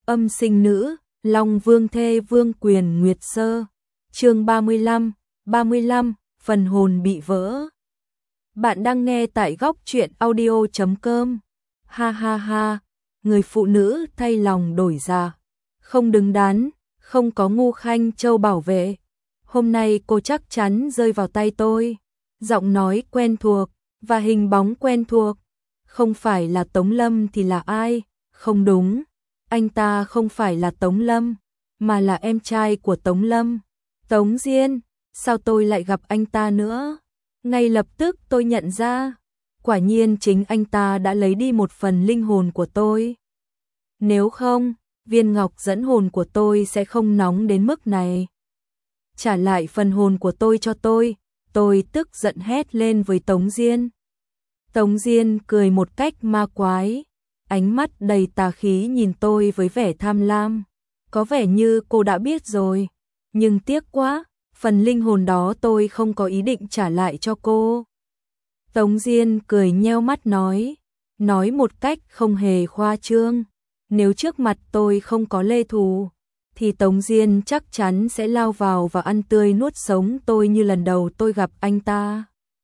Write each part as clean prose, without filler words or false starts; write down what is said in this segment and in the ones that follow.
Âm sinh nữ, Long Vương thê Vương Quyền Nguyệt Sơ. Chương 35, phần hồn bị vỡ. Bạn đang nghe tại góc truyện audio.com. Ha ha ha, người phụ nữ thay lòng đổi dạ, không đứng đắn, không có Ngu Khanh Châu bảo vệ. Hôm nay cô chắc chắn rơi vào tay tôi. Giọng nói quen thuộc và hình bóng quen thuộc. Không phải là Tống Lâm thì là ai? Không đúng, anh ta không phải là Tống Lâm, mà là em trai của Tống Lâm, Tống Diên. Sao tôi lại gặp anh ta nữa? Ngay lập tức tôi nhận ra, quả nhiên chính anh ta đã lấy đi một phần linh hồn của tôi. Nếu không, viên ngọc dẫn hồn của tôi sẽ không nóng đến mức này. Trả lại phần hồn của tôi cho tôi tức giận hét lên với Tống Diên. Tống Diên cười một cách ma quái, ánh mắt đầy tà khí nhìn tôi với vẻ tham lam. Có vẻ như cô đã biết rồi, nhưng tiếc quá, phần linh hồn đó tôi không có ý định trả lại cho cô. Tống Diên cười nheo mắt nói một cách không hề khoa trương. Nếu trước mặt tôi không có Lê Thù, thì Tống Diên chắc chắn sẽ lao vào và ăn tươi nuốt sống tôi như lần đầu tôi gặp anh ta.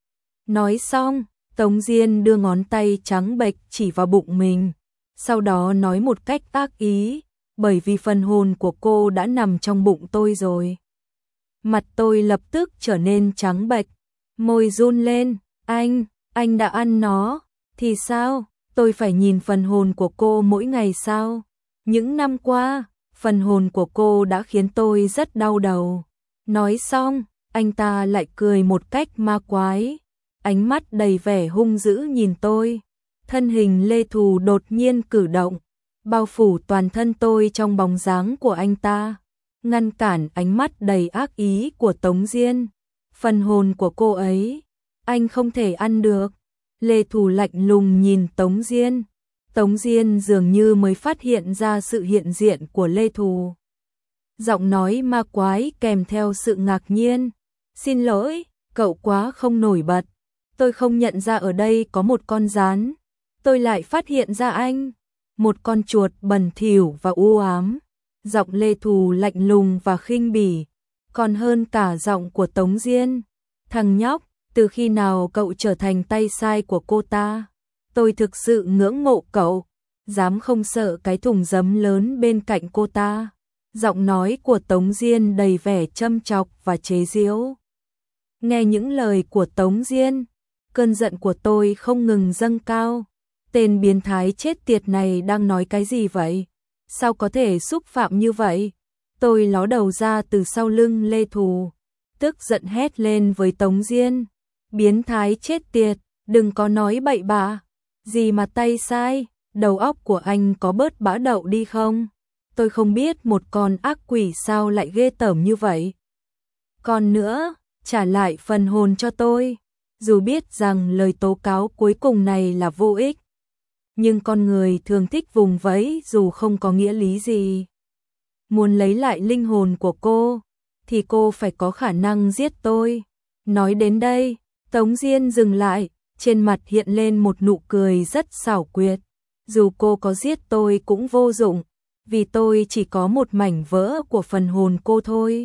Nói xong, Tống Diên đưa ngón tay trắng bệch chỉ vào bụng mình, sau đó nói một cách ác ý, bởi vì phần hồn của cô đã nằm trong bụng tôi rồi. Mặt tôi lập tức trở nên trắng bệch, môi run lên. Anh đã ăn nó, thì sao? Tôi phải nhìn phần hồn của cô mỗi ngày sao? Những năm qua, phần hồn của cô đã khiến tôi rất đau đầu. Nói xong, anh ta lại cười một cách ma quái, ánh mắt đầy vẻ hung dữ nhìn tôi. Thân hình Lê Thù đột nhiên cử động, bao phủ toàn thân tôi trong bóng dáng của anh ta, ngăn cản ánh mắt đầy ác ý của Tống Diên. Phần hồn của cô ấy, anh không thể ăn được. Lê Thù lạnh lùng nhìn Tống Diên. Tống Diên dường như mới phát hiện ra sự hiện diện của Lê Thù. Giọng nói ma quái kèm theo sự ngạc nhiên. Xin lỗi, cậu quá không nổi bật. Tôi không nhận ra ở đây có một con gián. Tôi lại phát hiện ra anh, một con chuột bẩn thỉu và u ám. Giọng Lê Thù lạnh lùng và khinh bỉ, còn hơn cả giọng của Tống Diên. Thằng nhóc, từ khi nào cậu trở thành tay sai của cô ta? Tôi thực sự ngưỡng mộ cậu, dám không sợ cái thùng giấm lớn bên cạnh cô ta. Giọng nói của Tống Diên đầy vẻ châm chọc và chế giễu. Nghe những lời của Tống Diên, cơn giận của tôi không ngừng dâng cao. Tên biến thái chết tiệt này đang nói cái gì vậy? Sao có thể xúc phạm như vậy? Tôi ló đầu ra từ sau lưng Lê Thù, tức giận hét lên với Tống Diên. Biến thái chết tiệt, đừng có nói bậy bạ. Gì mà tay sai, đầu óc của anh có bớt bã đậu đi không? Tôi không biết một con ác quỷ sao lại ghê tởm như vậy. Còn nữa, trả lại phần hồn cho tôi. Dù biết rằng lời tố cáo cuối cùng này là vô ích, nhưng con người thường thích vùng vẫy dù không có nghĩa lý gì. Muốn lấy lại linh hồn của cô, thì cô phải có khả năng giết tôi. Nói đến đây, Tống Diên dừng lại, trên mặt hiện lên một nụ cười rất xảo quyệt. Dù cô có giết tôi cũng vô dụng, vì tôi chỉ có một mảnh vỡ của phần hồn cô thôi.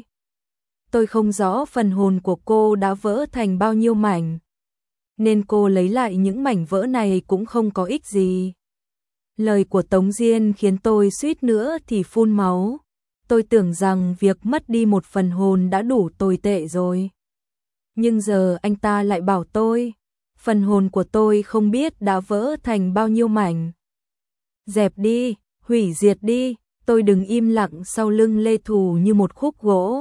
Tôi không rõ phần hồn của cô đã vỡ thành bao nhiêu mảnh, nên cô lấy lại những mảnh vỡ này cũng không có ích gì. Lời của Tống Diên khiến tôi suýt nữa thì phun máu. Tôi tưởng rằng việc mất đi một phần hồn đã đủ tồi tệ rồi. Nhưng giờ anh ta lại bảo tôi, phần hồn của tôi không biết đã vỡ thành bao nhiêu mảnh. Dẹp đi, hủy diệt đi. Tôi đứng im lặng sau lưng Lê Thù như một khúc gỗ.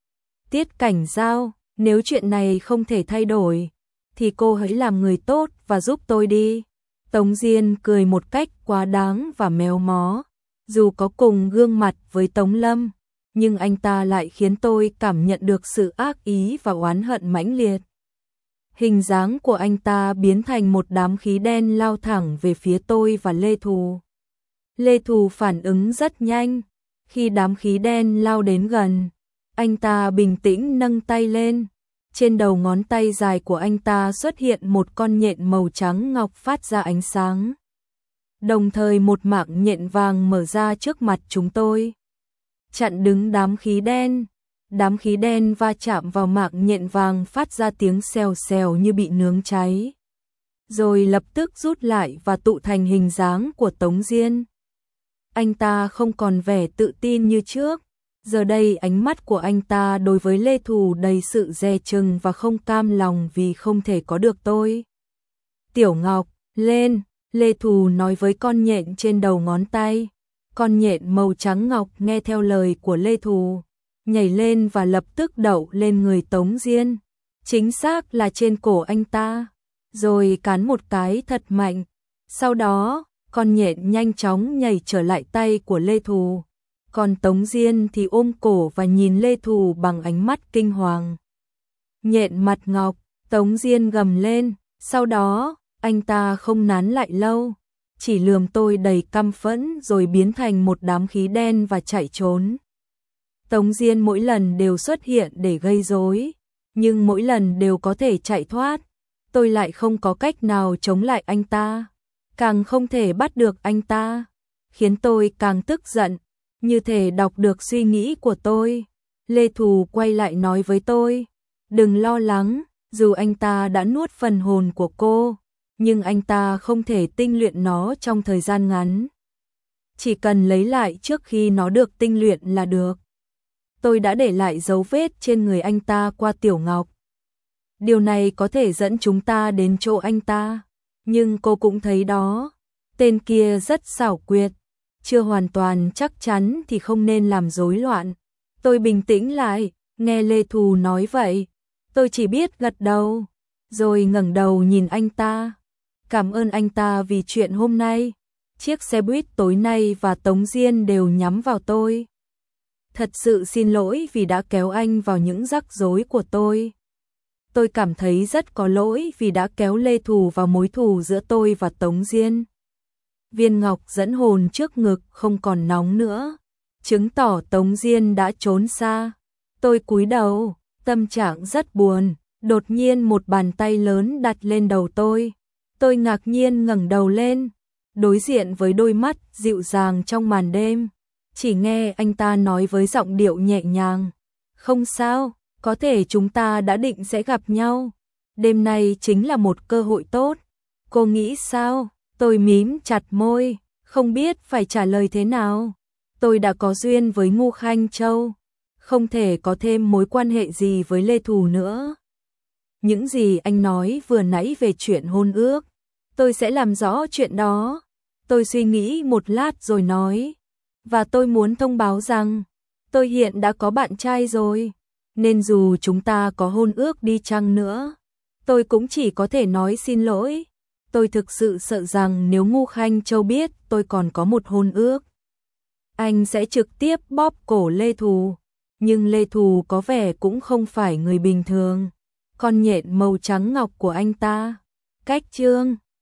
Tiết Cảnh Giao, nếu chuyện này không thể thay đổi, thì cô hãy làm người tốt và giúp tôi đi. Tống Diên cười một cách quá đáng và méo mó. Dù có cùng gương mặt với Tống Lâm, nhưng anh ta lại khiến tôi cảm nhận được sự ác ý và oán hận mãnh liệt. Hình dáng của anh ta biến thành một đám khí đen lao thẳng về phía tôi và Lê Thù. Lê Thù phản ứng rất nhanh. Khi đám khí đen lao đến gần, anh ta bình tĩnh nâng tay lên. Trên đầu ngón tay dài của anh ta xuất hiện một con nhện màu trắng ngọc phát ra ánh sáng. Đồng thời một mạng nhện vàng mở ra trước mặt chúng tôi, chặn đứng đám khí đen. Đám khí đen va chạm vào mạng nhện vàng phát ra tiếng xèo xèo như bị nướng cháy, rồi lập tức rút lại và tụ thành hình dáng của Tống Diên. Anh ta không còn vẻ tự tin như trước, giờ đây ánh mắt của anh ta đối với Lê Thù đầy sự dè chừng và không cam lòng vì không thể có được tôi. Tiểu Ngọc, lên, Lê Thù nói với con nhện trên đầu ngón tay. Con nhện màu trắng ngọc nghe theo lời của Lê Thù, nhảy lên và lập tức đậu lên người Tống Diên, chính xác là trên cổ anh ta, rồi cắn một cái thật mạnh. Sau đó, con nhện nhanh chóng nhảy trở lại tay của Lê Thù, còn Tống Diên thì ôm cổ và nhìn Lê Thù bằng ánh mắt kinh hoàng. Nhện mặt ngọc, Tống Diên gầm lên, sau đó, anh ta không nán lại lâu, chỉ lườm tôi đầy căm phẫn rồi biến thành một đám khí đen và chạy trốn. Tống Diên mỗi lần đều xuất hiện để gây rối, nhưng mỗi lần đều có thể chạy thoát. Tôi lại không có cách nào chống lại anh ta, càng không thể bắt được anh ta, khiến tôi càng tức giận, như thể đọc được suy nghĩ của tôi. Lê Thù quay lại nói với tôi, đừng lo lắng, dù anh ta đã nuốt phần hồn của cô, nhưng anh ta không thể tinh luyện nó trong thời gian ngắn. Chỉ cần lấy lại trước khi nó được tinh luyện là được. Tôi đã để lại dấu vết trên người anh ta qua Tiểu Ngọc. Điều này có thể dẫn chúng ta đến chỗ anh ta, nhưng cô cũng thấy đó, tên kia rất xảo quyệt, chưa hoàn toàn chắc chắn thì không nên làm rối loạn. Tôi bình tĩnh lại, nghe Lê Thù nói vậy, tôi chỉ biết gật đầu, rồi ngẩng đầu nhìn anh ta. Cảm ơn anh ta vì chuyện hôm nay, chiếc xe buýt tối nay và Tống Diên đều nhắm vào tôi. Thật sự xin lỗi vì đã kéo anh vào những rắc rối của tôi. Tôi cảm thấy rất có lỗi vì đã kéo Lê Thù vào mối thù giữa tôi và Tống Diên. Viên ngọc dẫn hồn trước ngực không còn nóng nữa, chứng tỏ Tống Diên đã trốn xa. Tôi cúi đầu, tâm trạng rất buồn, đột nhiên một bàn tay lớn đặt lên đầu tôi. Tôi ngạc nhiên ngẩng đầu lên, đối diện với đôi mắt dịu dàng trong màn đêm. Chỉ nghe anh ta nói với giọng điệu nhẹ nhàng, không sao, có thể chúng ta đã định sẽ gặp nhau. Đêm nay chính là một cơ hội tốt. Cô nghĩ sao? Tôi mím chặt môi, không biết phải trả lời thế nào. Tôi đã có duyên với Ngô Khanh Châu, không thể có thêm mối quan hệ gì với Lê Thù nữa. Những gì anh nói vừa nãy về chuyện hôn ước, tôi sẽ làm rõ chuyện đó. Tôi suy nghĩ một lát rồi nói, và tôi muốn thông báo rằng, tôi hiện đã có bạn trai rồi, nên dù chúng ta có hôn ước đi chăng nữa, tôi cũng chỉ có thể nói xin lỗi. Tôi thực sự sợ rằng nếu Ngô Khanh Châu biết tôi còn có một hôn ước, anh sẽ trực tiếp bóp cổ Lê Thù. Nhưng Lê Thù có vẻ cũng không phải người bình thường. Con nhện màu trắng ngọc của anh ta, cách chương